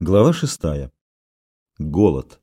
Глава 6. Голод.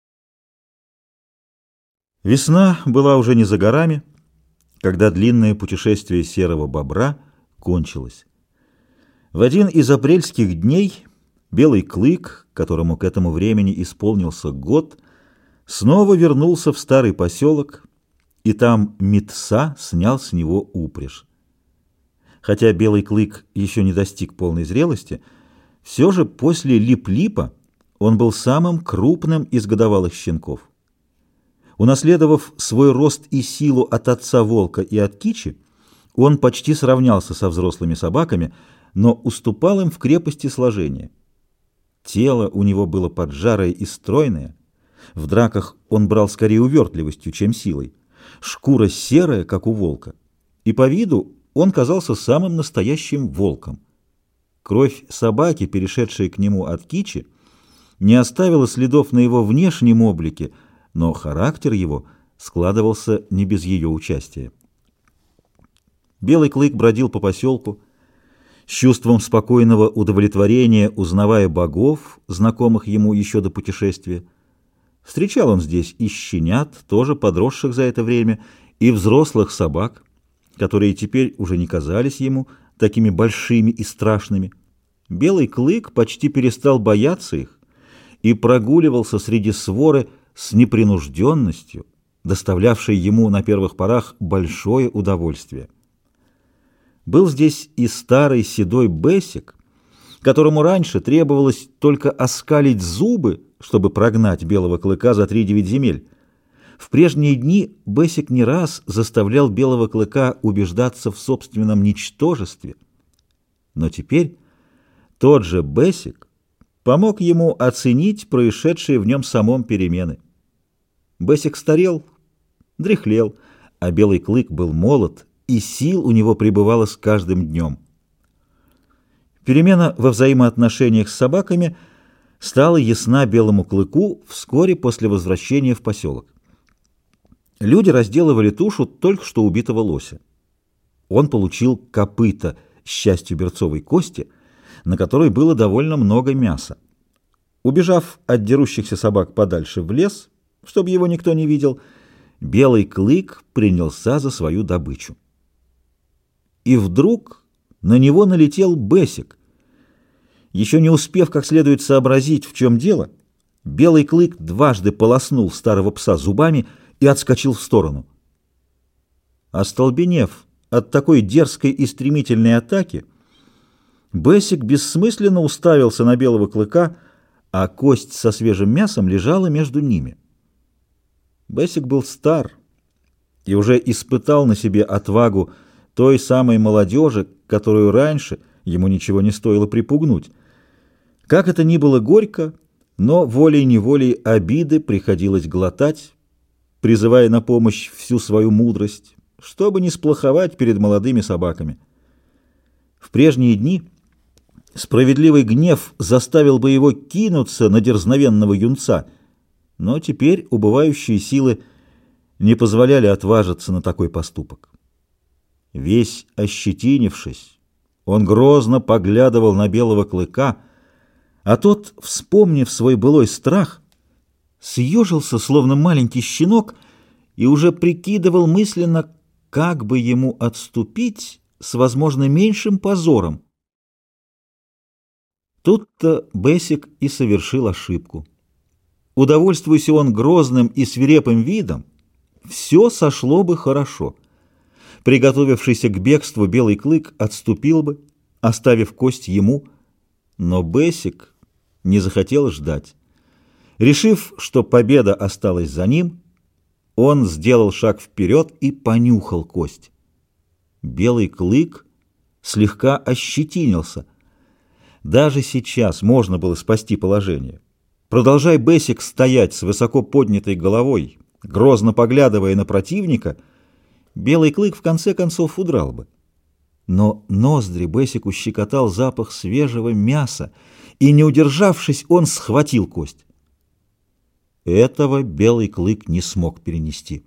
Весна была уже не за горами, когда длинное путешествие серого бобра кончилось. В один из апрельских дней Белый клык, которому к этому времени исполнился год, снова вернулся в старый поселок, и там Митса снял с него упряжь. Хотя Белый клык еще не достиг полной зрелости, все же после Лип-Липа он был самым крупным из годовалых щенков. Унаследовав свой рост и силу от отца волка и от кичи, он почти сравнялся со взрослыми собаками, но уступал им в крепости сложения. Тело у него было поджарое и стройное, в драках он брал скорее увертливостью, чем силой, шкура серая, как у волка, и по виду он казался самым настоящим волком. Кровь собаки, перешедшая к нему от кичи, не оставила следов на его внешнем облике, но характер его складывался не без ее участия. Белый клык бродил по поселку, с чувством спокойного удовлетворения узнавая богов, знакомых ему еще до путешествия. Встречал он здесь и щенят, тоже подросших за это время, и взрослых собак, которые теперь уже не казались ему такими большими и страшными. Белый клык почти перестал бояться их и прогуливался среди своры с непринужденностью, доставлявшей ему на первых порах большое удовольствие. Был здесь и старый седой Бэсик, которому раньше требовалось только оскалить зубы, чтобы прогнать Белого клыка за 3-9 земель. В прежние дни Бэсик не раз заставлял Белого клыка убеждаться в собственном ничтожестве. Но теперь тот же Бэсик помог ему оценить происшедшие в нем самом перемены. Бэсик старел, дряхлел, а Белый клык был молод, и сил у него прибывало с каждым днем. Перемена во взаимоотношениях с собаками стала ясна Белому клыку вскоре после возвращения в поселок. Люди разделывали тушу только что убитого лося. Он получил копыта с частью берцовой кости, на которой было довольно много мяса. Убежав от дерущихся собак подальше в лес, чтобы его никто не видел, Белый клык принялся за свою добычу. И вдруг на него налетел Бэсик. Еще не успев как следует сообразить, в чем дело, Белый клык дважды полоснул старого пса зубами и отскочил в сторону. Остолбенев от такой дерзкой и стремительной атаки, Бэсик бессмысленно уставился на Белого клыка, а кость со свежим мясом лежала между ними. Бэсик был стар и уже испытал на себе отвагу той самой молодежи, которую раньше ему ничего не стоило припугнуть. Как это ни было горько, но волей-неволей обиды приходилось глотать, призывая на помощь всю свою мудрость, чтобы не сплоховать перед молодыми собаками. В прежние дни справедливый гнев заставил бы его кинуться на дерзновенного юнца, но теперь убывающие силы не позволяли отважиться на такой поступок. Весь ощетинившись, он грозно поглядывал на Белого клыка, а тот, вспомнив свой былой страх, съежился, словно маленький щенок, и уже прикидывал мысленно, как бы ему отступить с, возможно, меньшим позором. Тут-то Бэсик и совершил ошибку. Удовольствуйся он грозным и свирепым видом, все сошло бы хорошо. Приготовившийся к бегству Белый клык отступил бы, оставив кость ему, но Бэсик не захотел ждать. Решив, что победа осталась за ним, он сделал шаг вперед и понюхал кость. Белый клык слегка ощетинился. Даже сейчас можно было спасти положение. Продолжай Бэсик стоять с высоко поднятой головой, грозно поглядывая на противника, Белый клык в конце концов удрал бы. Но ноздри Бэсику щекотал запах свежего мяса, и, не удержавшись, он схватил кость. Этого Белый клык не смог перенести.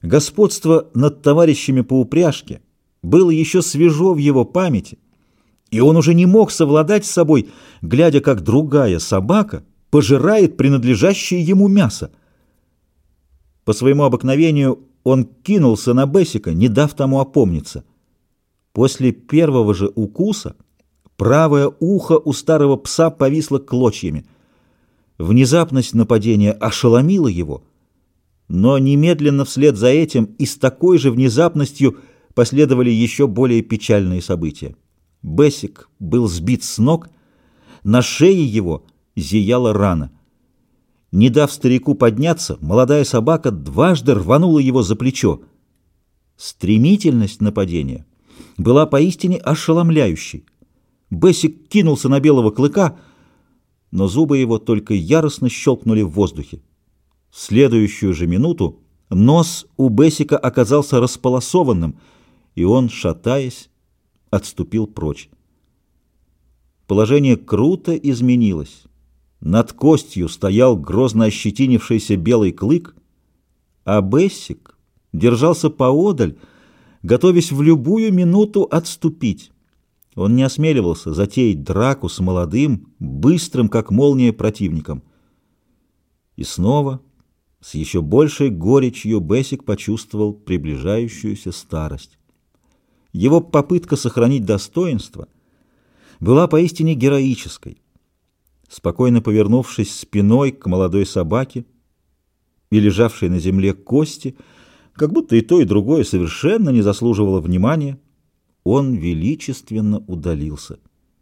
Господство над товарищами по упряжке было еще свежо в его памяти, и он уже не мог совладать с собой, глядя, как другая собака пожирает принадлежащее ему мясо. По своему обыкновению он кинулся на Бессика, не дав тому опомниться. После первого же укуса правое ухо у старого пса повисло клочьями. Внезапность нападения ошеломила его, но немедленно вслед за этим и с такой же внезапностью последовали еще более печальные события. Бессик был сбит с ног, на шее его зияла рана. Не дав старику подняться, молодая собака дважды рванула его за плечо. Стремительность нападения была поистине ошеломляющей. Бессик кинулся на белого клыка, но зубы его только яростно щелкнули в воздухе. В следующую же минуту нос у Бессика оказался располосованным, и он, шатаясь, отступил прочь. Положение круто изменилось. Над костью стоял грозно ощетинившийся белый клык, а Бессик держался поодаль, готовясь в любую минуту отступить. Он не осмеливался затеять драку с молодым, быстрым, как молния, противником. И снова, с еще большей горечью, Бессик почувствовал приближающуюся старость. Его попытка сохранить достоинство была поистине героической. Спокойно повернувшись спиной к молодой собаке и лежавшей на земле кости, как будто и то, и другое совершенно не заслуживало внимания, он величественно удалился.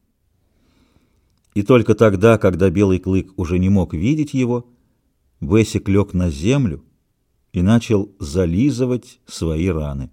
И только тогда, когда белый клык уже не мог видеть его, Бессик лег на землю и начал зализывать свои раны.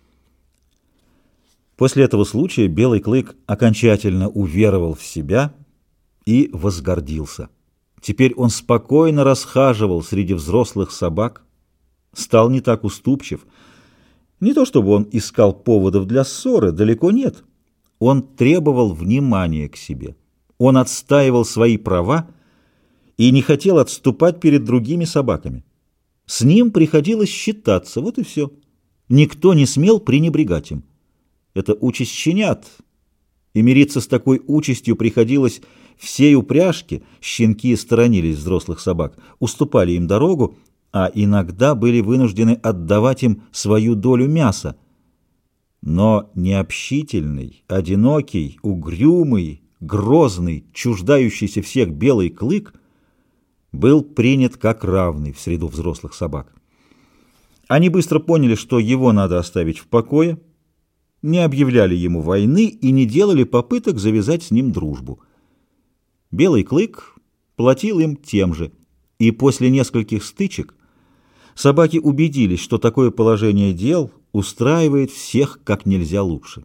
После этого случая белый клык окончательно уверовал в себя и возгордился. Теперь он спокойно расхаживал среди взрослых собак, стал не так уступчив. Не то чтобы он искал поводов для ссоры, далеко нет. Он требовал внимания к себе. Он отстаивал свои права и не хотел отступать перед другими собаками. С ним приходилось считаться, вот и все. Никто не смел пренебрегать им. Это участь щенят, и мириться с такой участью приходилось всей упряжке. Щенки сторонились взрослых собак, уступали им дорогу, а иногда были вынуждены отдавать им свою долю мяса. Но необщительный, одинокий, угрюмый, грозный, чуждающийся всех белый клык был принят как равный в среду взрослых собак. Они быстро поняли, что его надо оставить в покое, не объявляли ему войны и не делали попыток завязать с ним дружбу. Белый клык платил им тем же, и после нескольких стычек собаки убедились, что такое положение дел устраивает всех как нельзя лучше.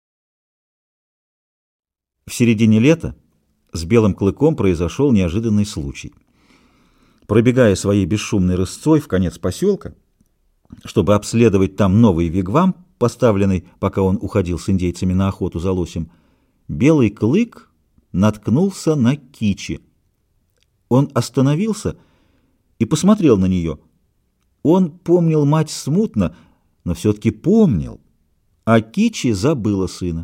В середине лета с белым клыком произошел неожиданный случай. Пробегая своей бесшумной рысцой в конец поселка, чтобы обследовать там новый вигвам, поставленный, пока он уходил с индейцами на охоту за лосем, белый клык наткнулся на Кичи. Он остановился и посмотрел на нее. Он помнил мать смутно, но все-таки помнил, а Кичи забыла сына.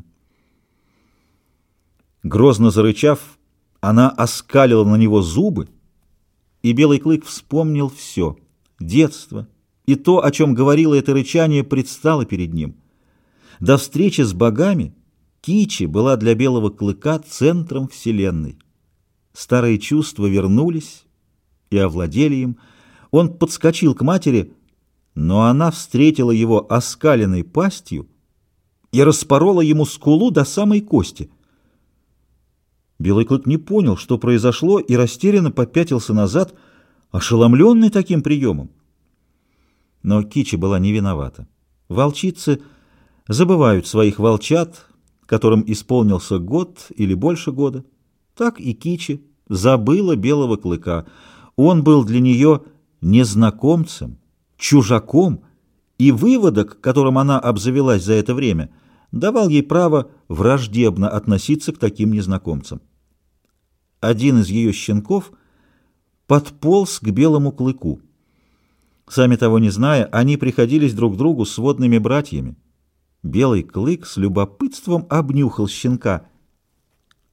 Грозно зарычав, она оскалила на него зубы, и белый клык вспомнил все — детство, и то, о чем говорило это рычание, предстало перед ним. До встречи с богами Кичи была для белого клыка центром вселенной. Старые чувства вернулись и овладели им. Он подскочил к матери, но она встретила его оскаленной пастью и распорола ему скулу до самой кости. Белый клык не понял, что произошло, и растерянно попятился назад, ошеломленный таким приемом. Но Кичи была не виновата. Волчицы забывают своих волчат, которым исполнился год или больше года. Так и Кичи забыла белого клыка. Он был для нее незнакомцем, чужаком, и выводок, которым она обзавелась за это время, давал ей право враждебно относиться к таким незнакомцам. Один из ее щенков подполз к белому клыку. Сами того не зная, они приходились друг другу сводными братьями. Белый клык с любопытством обнюхал щенка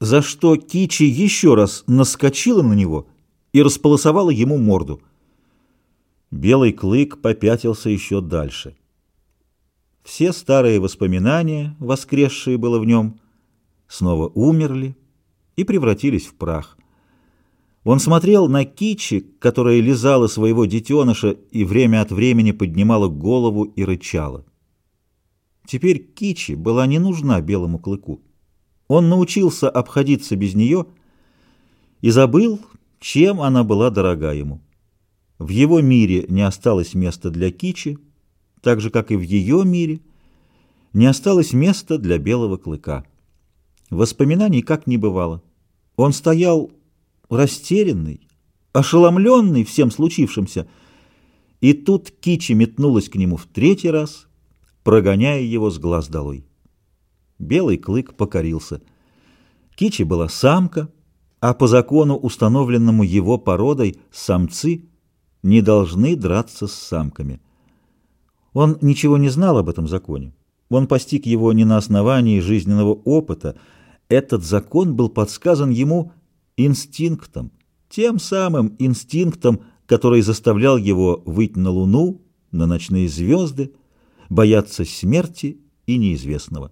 за что Кичи еще раз наскочила на него и располосовала ему морду. Белый клык попятился еще дальше. Все старые воспоминания, воскресшие было в нем, снова умерли и превратились в прах. Он смотрел на Кичи, которая лизала своего детеныша и время от времени поднимала голову и рычала. Теперь Кичи была не нужна белому клыку. Он научился обходиться без нее и забыл, чем она была дорога ему. В его мире не осталось места для Кичи, так же, как и в ее мире не осталось места для белого клыка. Воспоминаний как не бывало. Он стоял растерянный, ошеломленный всем случившимся, и тут Кичи метнулась к нему в третий раз, прогоняя его с глаз долой. Белый клык покорился. Кичи была самка, а по закону, установленному его породой, самцы не должны драться с самками. Он ничего не знал об этом законе. Он постиг его не на основании жизненного опыта. Этот закон был подсказан ему инстинктом, тем самым инстинктом, который заставлял его выйти на луну, на ночные звезды, бояться смерти и неизвестного.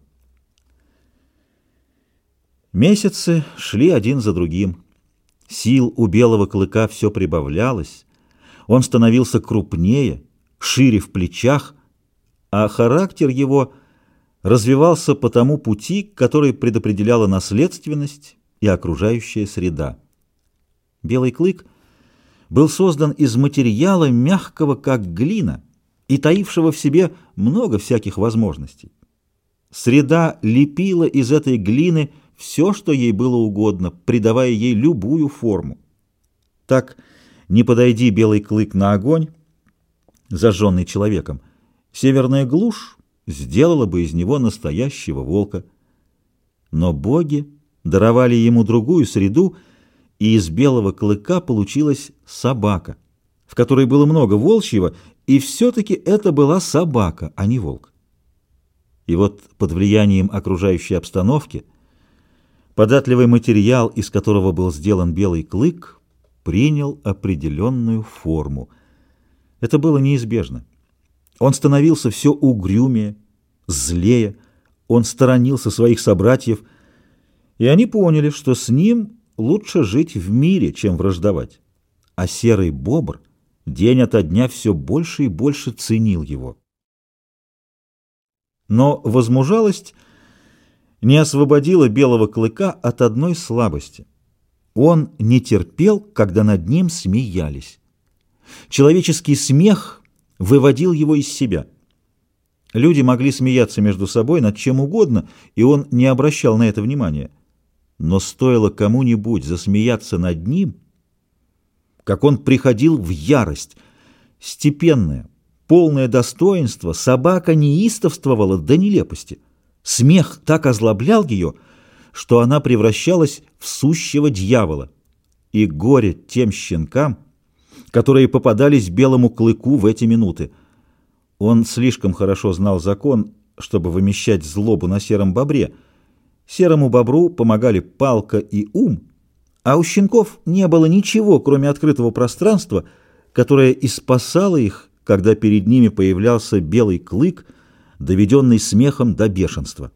Месяцы шли один за другим. Сил у белого клыка все прибавлялось. Он становился крупнее, шире в плечах, а характер его развивался по тому пути, который предопределяла наследственность и окружающая среда. Белый клык был создан из материала, мягкого как глина, и таившего в себе много всяких возможностей. Среда лепила из этой глины все, что ей было угодно, придавая ей любую форму. Так, не подойди белый клык на огонь, зажженный человеком, северная глушь сделала бы из него настоящего волка. Но боги даровали ему другую среду, и из белого клыка получилась собака, в которой было много волчьего, и все-таки это была собака, а не волк. И вот под влиянием окружающей обстановки податливый материал, из которого был сделан белый клык, принял определенную форму. Это было неизбежно. Он становился все угрюмее, злее, он сторонился своих собратьев, и они поняли, что с ним лучше жить в мире, чем враждовать. А серый бобр день ото дня все больше и больше ценил его. Но возмужалость не освободила белого клыка от одной слабости. Он не терпел, когда над ним смеялись. Человеческий смех выводил его из себя. Люди могли смеяться между собой над чем угодно, и он не обращал на это внимания. Но стоило кому-нибудь засмеяться над ним, как он приходил в ярость. Степенное, полное достоинство, собака неистовствовала до нелепости. Смех так озлоблял ее, что она превращалась в сущего дьявола. И горе тем щенкам, которые попадались белому клыку в эти минуты. Он слишком хорошо знал закон, чтобы вымещать злобу на сером бобре. Серому бобру помогали палка и ум, а у щенков не было ничего, кроме открытого пространства, которое и спасало их, когда перед ними появлялся белый клык, доведенный смехом до бешенства.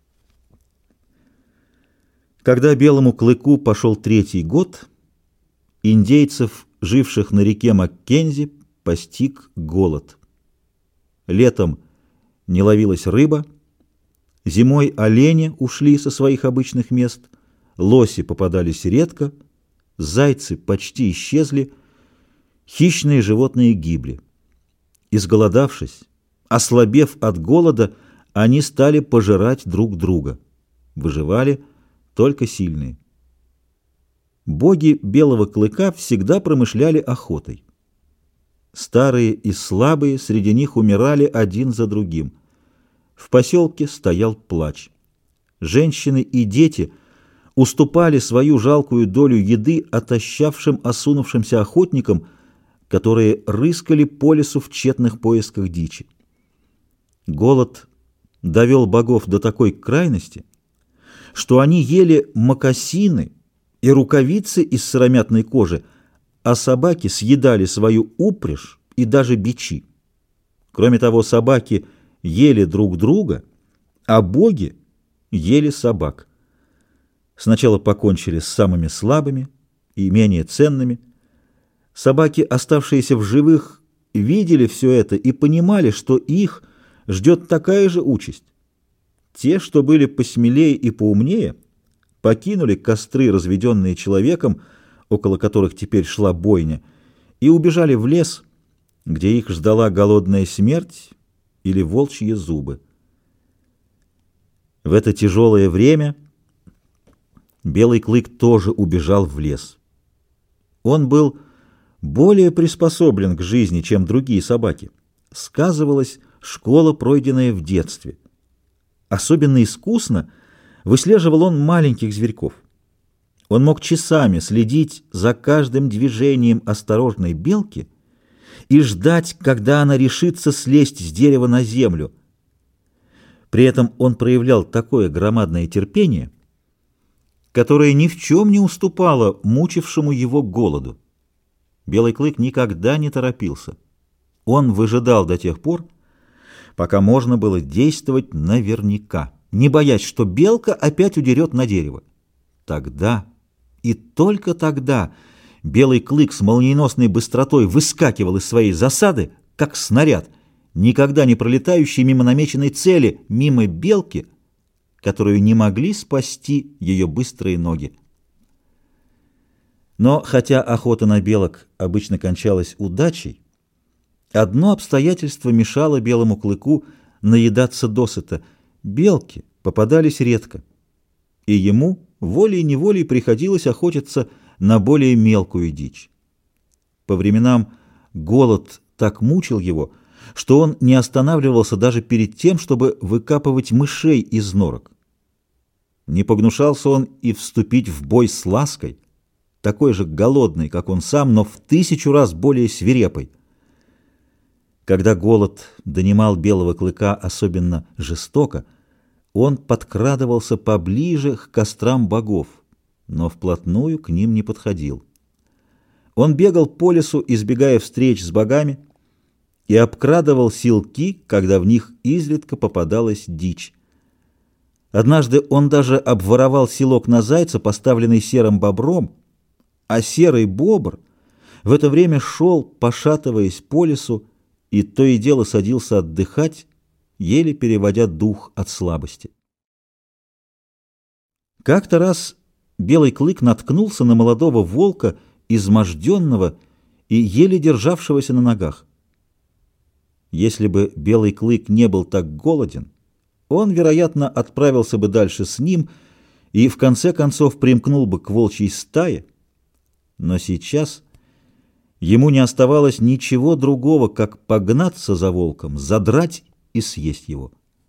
Когда белому клыку пошел 3-й год, индейцев, живших на реке Маккензи, постиг голод. Летом не ловилась рыба, зимой олени ушли со своих обычных мест, лоси попадались редко, зайцы почти исчезли, хищные животные гибли. Изголодавшись, ослабев от голода, они стали пожирать друг друга. Выживали только сильные. Боги белого клыка всегда промышляли охотой. Старые и слабые среди них умирали один за другим. В поселке стоял плач. Женщины и дети уступали свою жалкую долю еды отощавшим, осунувшимся охотникам, которые рыскали по лесу в тщетных поисках дичи. Голод довел богов до такой крайности, что они ели мокасины и рукавицы из сыромятной кожи, а собаки съедали свою упряжь и даже бичи. Кроме того, собаки ели друг друга, а боги ели собак. Сначала покончили с самыми слабыми и менее ценными. Собаки, оставшиеся в живых, видели все это и понимали, что их ждет такая же участь. Те, что были посмелее и поумнее, покинули костры, разведенные человеком, около которых теперь шла бойня, и убежали в лес, где их ждала голодная смерть или волчьи зубы. В это тяжелое время Белый клык тоже убежал в лес. Он был более приспособлен к жизни, чем другие собаки. Сказывалась школа, пройденная в детстве. Особенно искусно выслеживал он маленьких зверьков. Он мог часами следить за каждым движением осторожной белки и ждать, когда она решится слезть с дерева на землю. При этом он проявлял такое громадное терпение, которое ни в чем не уступало мучившему его голоду. Белый клык никогда не торопился. Он выжидал до тех пор, пока можно было действовать наверняка, не боясь, что белка опять удерет на дерево. Тогда и только тогда Белый клык с молниеносной быстротой выскакивал из своей засады, как снаряд, никогда не пролетающий мимо намеченной цели, мимо белки, которую не могли спасти ее быстрые ноги. Но хотя охота на белок обычно кончалась удачей, одно обстоятельство мешало Белому клыку наедаться досыта. Белки попадались редко, и ему волей-неволей приходилось охотиться на более мелкую дичь. По временам голод так мучил его, что он не останавливался даже перед тем, чтобы выкапывать мышей из норок. Не погнушался он и вступить в бой с лаской, такой же голодной, как он сам, но в 1000 раз более свирепой. Когда голод донимал Белого клыка особенно жестоко, он подкрадывался поближе к кострам богов, но вплотную к ним не подходил. Он бегал по лесу, избегая встреч с богами, и обкрадывал селки, когда в них изредка попадалась дичь. Однажды он даже обворовал селок на зайца, поставленный серым бобром, а серый бобр в это время шел, пошатываясь по лесу, и то и дело садился отдыхать, еле переводя дух от слабости. Как-то раз Белый клык наткнулся на молодого волка, изможденного и еле державшегося на ногах. Если бы Белый клык не был так голоден, он, вероятно, отправился бы дальше с ним и в конце концов примкнул бы к волчьей стае, но сейчас ему не оставалось ничего другого, как погнаться за волком, задрать и съесть его.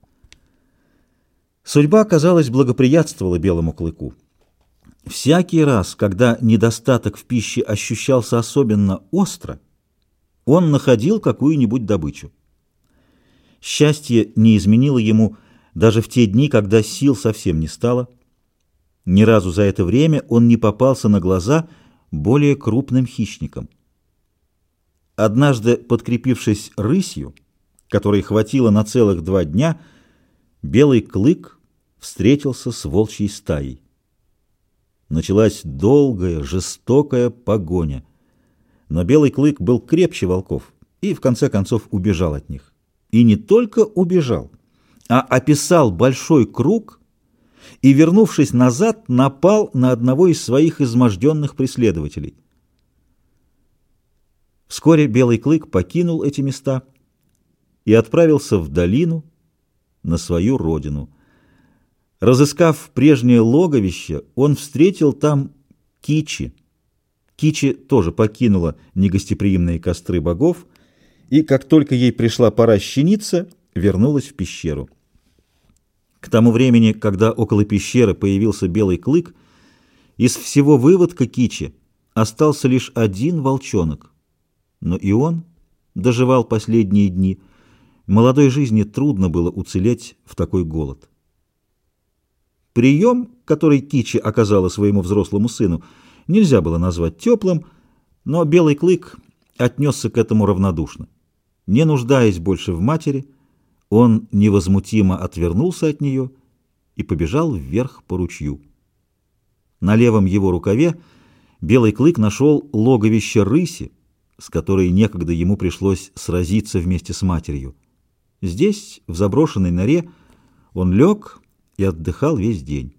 Судьба, казалось, благоприятствовала Белому клыку. Всякий раз, когда недостаток в пище ощущался особенно остро, он находил какую-нибудь добычу. Счастье не изменило ему даже в те дни, когда сил совсем не стало. Ни разу за это время он не попался на глаза более крупным хищникам. Однажды, подкрепившись рысью, которой хватило на целых 2 дня, Белый клык встретился с волчьей стаей. Началась долгая, жестокая погоня. Но Белый клык был крепче волков и, в конце концов, убежал от них. И не только убежал, а описал большой круг и, вернувшись назад, напал на одного из своих изможденных преследователей. Вскоре Белый клык покинул эти места и отправился в долину на свою родину. Разыскав прежнее логовище, он встретил там Кичи. Кичи тоже покинула негостеприимные костры богов, и как только ей пришла пора щениться, вернулась в пещеру. К тому времени, когда около пещеры появился Белый клык, из всего выводка Кичи остался лишь один волчонок. Но и он доживал последние дни. Молодой жизни трудно было уцелеть в такой голод. Прием, который Кичи оказала своему взрослому сыну, нельзя было назвать теплым, но Белый клык отнесся к этому равнодушно. Не нуждаясь больше в матери, он невозмутимо отвернулся от нее и побежал вверх по ручью. На левом его рукаве Белый клык нашел логовище рыси, с которой некогда ему пришлось сразиться вместе с матерью. Здесь, в заброшенной норе, он лег и отдыхал весь день.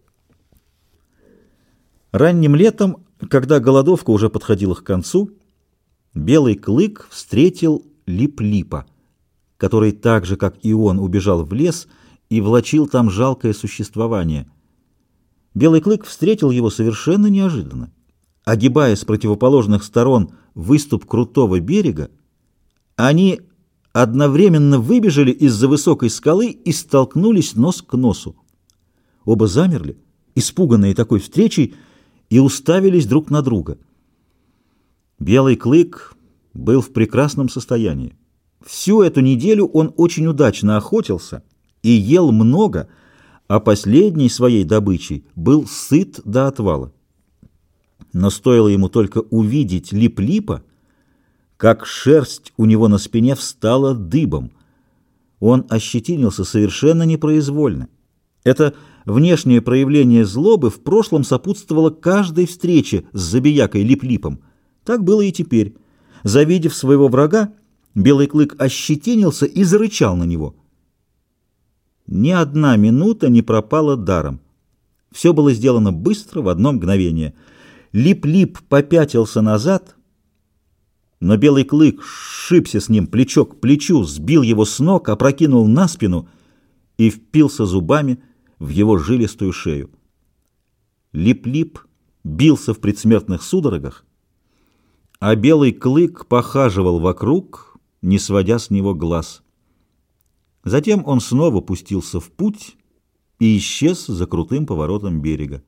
Ранним летом, когда голодовка уже подходила к концу, Белый клык встретил Лип-Липа, который так же, как и он, убежал в лес и влачил там жалкое существование. Белый клык встретил его совершенно неожиданно. Огибая с противоположных сторон выступ крутого берега, они одновременно выбежали из-за высокой скалы и столкнулись нос к носу. Оба замерли, испуганные такой встречей, и уставились друг на друга. Белый клык был в прекрасном состоянии. Всю эту неделю он очень удачно охотился и ел много, а последней своей добычей был сыт до отвала. Но стоило ему только увидеть Лип-Липа, как шерсть у него на спине встала дыбом. Он ощетинился совершенно непроизвольно. Это внешнее проявление злобы в прошлом сопутствовало каждой встрече с забиякой Лип-Липом. Так было и теперь. Завидев своего врага, Белый клык ощетинился и зарычал на него. Ни одна минута не пропала даром. Все было сделано быстро, в одно мгновение. Лип-Лип попятился назад, но Белый клык сшибся с ним плечо к плечу, сбил его с ног, опрокинул на спину и впился зубами в его жилистую шею. Лип-Лип бился в предсмертных судорогах, а Белый клык похаживал вокруг, не сводя с него глаз. Затем он снова пустился в путь и исчез за крутым поворотом берега.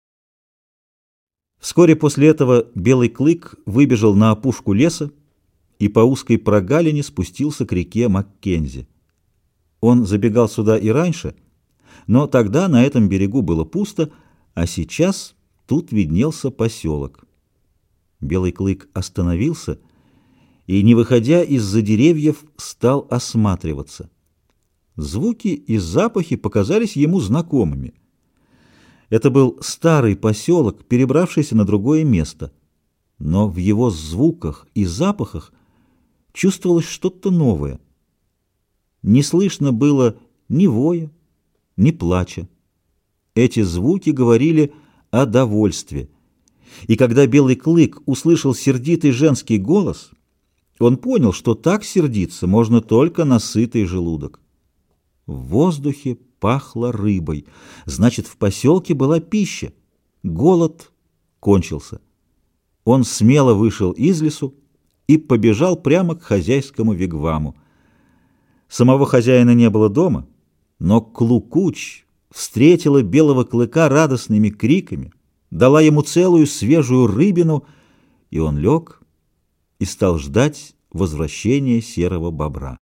Вскоре после этого Белый клык выбежал на опушку леса и по узкой прогалине спустился к реке Маккензи. Он забегал сюда и раньше, но тогда на этом берегу было пусто, а сейчас тут виднелся поселок. Белый клык остановился и, не выходя из-за деревьев, стал осматриваться. Звуки и запахи показались ему знакомыми. Это был старый поселок, перебравшийся на другое место, но в его звуках и запахах чувствовалось что-то новое. Не слышно было ни воя, ни плача. Эти звуки говорили о довольстве. И когда Белый клык услышал сердитый женский голос, он понял, что так сердиться можно только на сытый желудок. В воздухе пахло рыбой, значит, в поселке была пища. Голод кончился. Он смело вышел из лесу и побежал прямо к хозяйскому вигваму. Самого хозяина не было дома, но Клукуч встретила Белого клыка радостными криками, дала ему целую свежую рыбину, и он лег и стал ждать возвращения серого бобра.